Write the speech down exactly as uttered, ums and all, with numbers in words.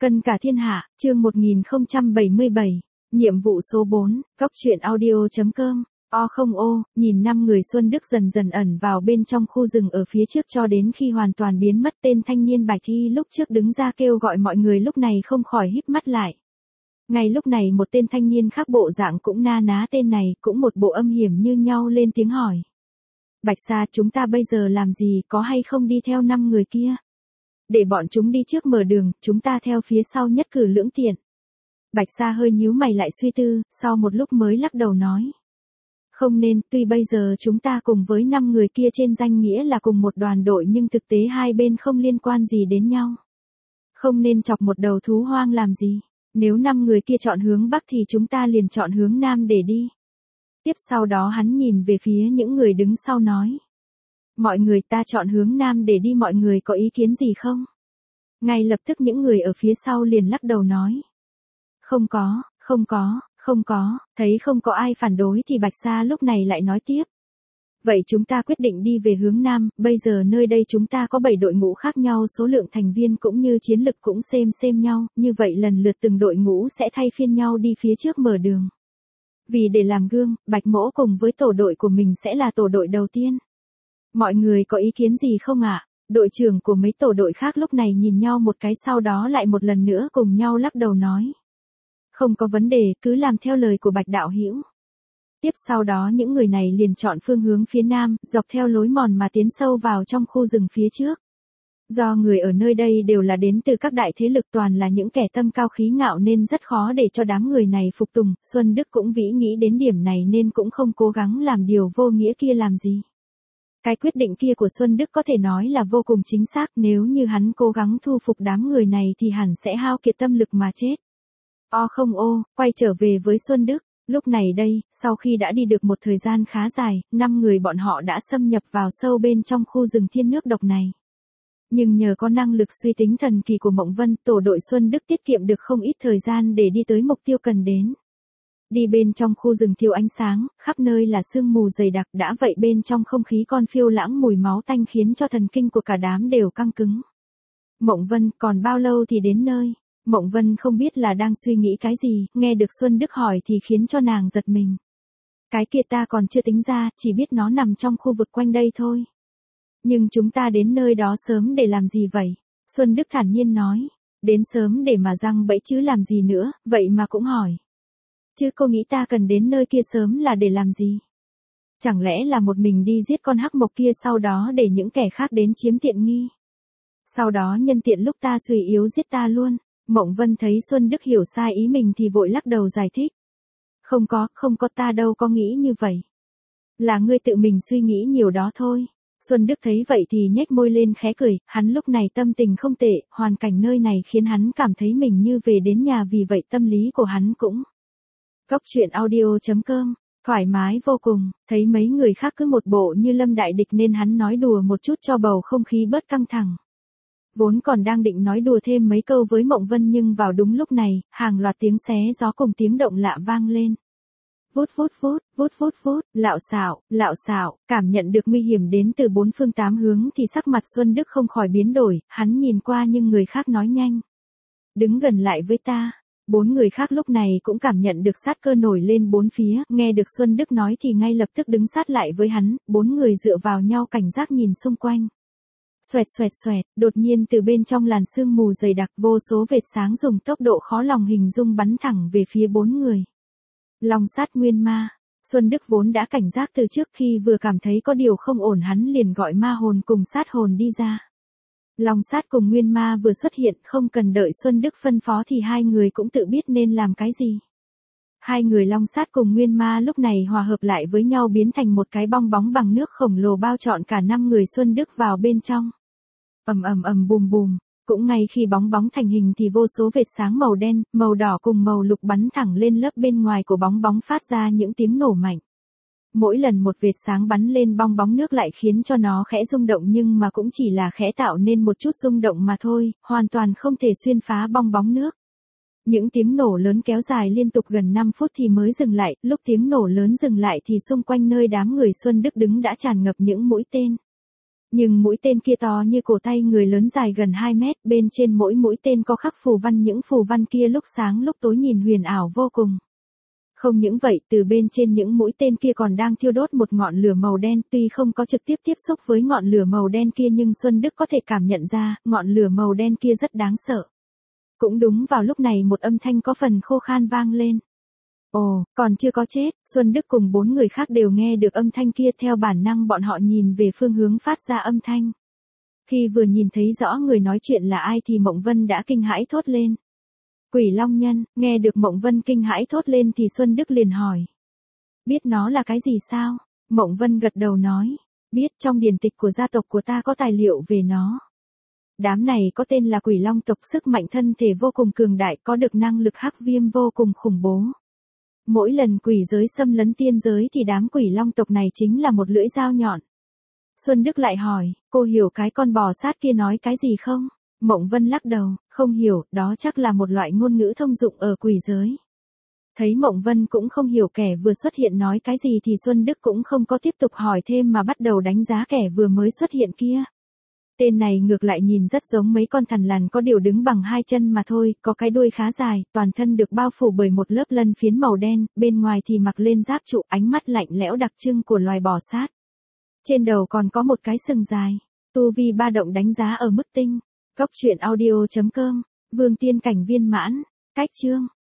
Cân cả thiên hạ, chương một nghìn không trăm bảy mươi bảy, nhiệm vụ số bốn, góc truyện audio.com, o không ô, nhìn năm người Xuân Đức dần dần ẩn vào bên trong khu rừng ở phía trước cho đến khi hoàn toàn biến mất. Tên thanh niên Bạch Y lúc trước đứng ra kêu gọi mọi người lúc này không khỏi híp mắt lại. Ngay lúc này một tên thanh niên khác bộ dạng cũng na ná tên này, cũng một bộ âm hiểm như nhau lên tiếng hỏi. Bạch Sa, chúng ta bây giờ làm gì, có hay không đi theo năm người kia? Để bọn chúng đi trước mở đường, chúng ta theo phía sau nhất cử lưỡng tiện. Bạch Sa hơi nhíu mày lại suy tư, sau một lúc mới lắc đầu nói. Không nên, tuy bây giờ chúng ta cùng với năm người kia trên danh nghĩa là cùng một đoàn đội nhưng thực tế hai bên không liên quan gì đến nhau. Không nên chọc một đầu thú hoang làm gì. Nếu năm người kia chọn hướng Bắc thì chúng ta liền chọn hướng Nam để đi. Tiếp sau đó hắn nhìn về phía những người đứng sau nói. Mọi người, ta chọn hướng Nam để đi, mọi người có ý kiến gì không? Ngay lập tức những người ở phía sau liền lắc đầu nói. Không có, không có, không có, thấy không có ai phản đối thì Bạch Sa lúc này lại nói tiếp. Vậy chúng ta quyết định đi về hướng Nam, bây giờ nơi đây chúng ta có bảy đội ngũ khác nhau, số lượng thành viên cũng như chiến lực cũng xem xem nhau, như vậy lần lượt từng đội ngũ sẽ thay phiên nhau đi phía trước mở đường. Vì để làm gương, Bạch Mỗ cùng với tổ đội của mình sẽ là tổ đội đầu tiên. Mọi người có ý kiến gì không ạ? Đội trưởng của mấy tổ đội khác lúc này nhìn nhau một cái, sau đó lại một lần nữa cùng nhau lắc đầu nói. Không có vấn đề, cứ làm theo lời của Bạch đạo hữu. Tiếp sau đó những người này liền chọn phương hướng phía Nam, dọc theo lối mòn mà tiến sâu vào trong khu rừng phía trước. Do người ở nơi đây đều là đến từ các đại thế lực, toàn là những kẻ tâm cao khí ngạo nên rất khó để cho đám người này phục tùng. Xuân Đức cũng vĩ nghĩ đến điểm này nên cũng không cố gắng làm điều vô nghĩa kia làm gì. Cái quyết định kia của Xuân Đức có thể nói là vô cùng chính xác, nếu như hắn cố gắng thu phục đám người này thì hẳn sẽ hao kiệt tâm lực mà chết. O không ô, quay trở về với Xuân Đức. Lúc này đây, sau khi đã đi được một thời gian khá dài, năm người bọn họ đã xâm nhập vào sâu bên trong khu rừng thiên nước độc này. Nhưng nhờ có năng lực suy tính thần kỳ của Mộng Vân, tổ đội Xuân Đức tiết kiệm được không ít thời gian để đi tới mục tiêu cần đến. Đi bên trong khu rừng thiếu ánh sáng, khắp nơi là sương mù dày đặc, đã vậy bên trong không khí còn phiêu lãng mùi máu tanh khiến cho thần kinh của cả đám đều căng cứng. Mộng Vân, còn bao lâu thì đến nơi? Mộng Vân không biết là đang suy nghĩ cái gì, nghe được Xuân Đức hỏi thì khiến cho nàng giật mình. Cái kia ta còn chưa tính ra, chỉ biết nó nằm trong khu vực quanh đây thôi. Nhưng chúng ta đến nơi đó sớm để làm gì vậy? Xuân Đức thản nhiên nói. Đến sớm để mà giăng bẫy chứ làm gì nữa, vậy mà cũng hỏi. Chứ cô nghĩ ta cần đến nơi kia sớm là để làm gì? Chẳng lẽ là một mình đi giết con hắc mộc kia sau đó để những kẻ khác đến chiếm tiện nghi? Sau đó nhân tiện lúc ta suy yếu giết ta luôn. Mộng Vân thấy Xuân Đức hiểu sai ý mình thì vội lắc đầu giải thích. Không có, không có, ta đâu có nghĩ như vậy. Là ngươi tự mình suy nghĩ nhiều đó thôi. Xuân Đức thấy vậy thì nhếch môi lên khẽ cười, hắn lúc này tâm tình không tệ, hoàn cảnh nơi này khiến hắn cảm thấy mình như về đến nhà, vì vậy tâm lý của hắn cũng. Góc truyện audio.com, thoải mái vô cùng, thấy mấy người khác cứ một bộ như lâm đại địch nên hắn nói đùa một chút cho bầu không khí bớt căng thẳng. Vốn còn đang định nói đùa thêm mấy câu với Mộng Vân nhưng vào đúng lúc này, hàng loạt tiếng xé gió cùng tiếng động lạ vang lên. Vút vút vút, vút vút vút, lạo xạo, lạo xạo, cảm nhận được nguy hiểm đến từ bốn phương tám hướng thì sắc mặt Xuân Đức không khỏi biến đổi, hắn nhìn qua nhưng người khác nói nhanh. Đứng gần lại với ta. Bốn người khác lúc này cũng cảm nhận được sát cơ nổi lên bốn phía, nghe được Xuân Đức nói thì ngay lập tức đứng sát lại với hắn, bốn người dựa vào nhau cảnh giác nhìn xung quanh. Xoẹt xoẹt xoẹt, đột nhiên từ bên trong làn sương mù dày đặc vô số vệt sáng dùng tốc độ khó lòng hình dung bắn thẳng về phía bốn người. Long sát nguyên ma. Xuân Đức vốn đã cảnh giác từ trước, khi vừa cảm thấy có điều không ổn hắn liền gọi ma hồn cùng sát hồn đi ra. Long sát cùng nguyên ma vừa xuất hiện, không cần đợi Xuân Đức phân phó thì hai người cũng tự biết nên làm cái gì. Hai người long sát cùng nguyên ma lúc này hòa hợp lại với nhau biến thành một cái bong bóng bằng nước khổng lồ bao trọn cả năm người Xuân Đức vào bên trong. Ầm ầm ầm bùm bùm, cũng ngay khi bóng bóng thành hình thì vô số vệt sáng màu đen, màu đỏ cùng màu lục bắn thẳng lên lớp bên ngoài của bóng bóng phát ra những tiếng nổ mạnh. Mỗi lần một vệt sáng bắn lên bong bóng nước lại khiến cho nó khẽ rung động nhưng mà cũng chỉ là khẽ tạo nên một chút rung động mà thôi, hoàn toàn không thể xuyên phá bong bóng nước. Những tiếng nổ lớn kéo dài liên tục gần năm phút thì mới dừng lại, lúc tiếng nổ lớn dừng lại thì xung quanh nơi đám người Xuân Đức đứng đã tràn ngập những mũi tên. Nhưng mũi tên kia to như cổ tay người lớn dài gần hai mét, bên trên mỗi mũi tên có khắc phù văn, những phù văn kia lúc sáng lúc tối nhìn huyền ảo vô cùng. Không những vậy, từ bên trên những mũi tên kia còn đang thiêu đốt một ngọn lửa màu đen, tuy không có trực tiếp tiếp xúc với ngọn lửa màu đen kia nhưng Xuân Đức có thể cảm nhận ra, ngọn lửa màu đen kia rất đáng sợ. Cũng đúng vào lúc này một âm thanh có phần khô khan vang lên. Ồ, còn chưa có chết, Xuân Đức cùng bốn người khác đều nghe được âm thanh kia, theo bản năng bọn họ nhìn về phương hướng phát ra âm thanh. Khi vừa nhìn thấy rõ người nói chuyện là ai thì Mộng Vân đã kinh hãi thốt lên. Quỷ Long Nhân, nghe được Mộng Vân kinh hãi thốt lên thì Xuân Đức liền hỏi. Biết nó là cái gì sao? Mộng Vân gật đầu nói. Biết, trong điển tịch của gia tộc của ta có tài liệu về nó. Đám này có tên là Quỷ Long tộc, sức mạnh thân thể vô cùng cường đại, có được năng lực hắc viêm vô cùng khủng bố. Mỗi lần quỷ giới xâm lấn tiên giới thì đám Quỷ Long tộc này chính là một lưỡi dao nhọn. Xuân Đức lại hỏi, cô hiểu cái con bò sát kia nói cái gì không? Mộng Vân lắc đầu, không hiểu, đó chắc là một loại ngôn ngữ thông dụng ở quỷ giới. Thấy Mộng Vân cũng không hiểu kẻ vừa xuất hiện nói cái gì thì Xuân Đức cũng không có tiếp tục hỏi thêm mà bắt đầu đánh giá kẻ vừa mới xuất hiện kia. Tên này ngược lại nhìn rất giống mấy con thằn lằn, có điều đứng bằng hai chân mà thôi, có cái đuôi khá dài, toàn thân được bao phủ bởi một lớp lân phiến màu đen, bên ngoài thì mặc lên giáp trụ, ánh mắt lạnh lẽo đặc trưng của loài bò sát. Trên đầu còn có một cái sừng dài, tu vi ba động đánh giá ở mức tinh. Cốc truyện audio chấm com, Vương Tiên Cảnh viên mãn, cách chương.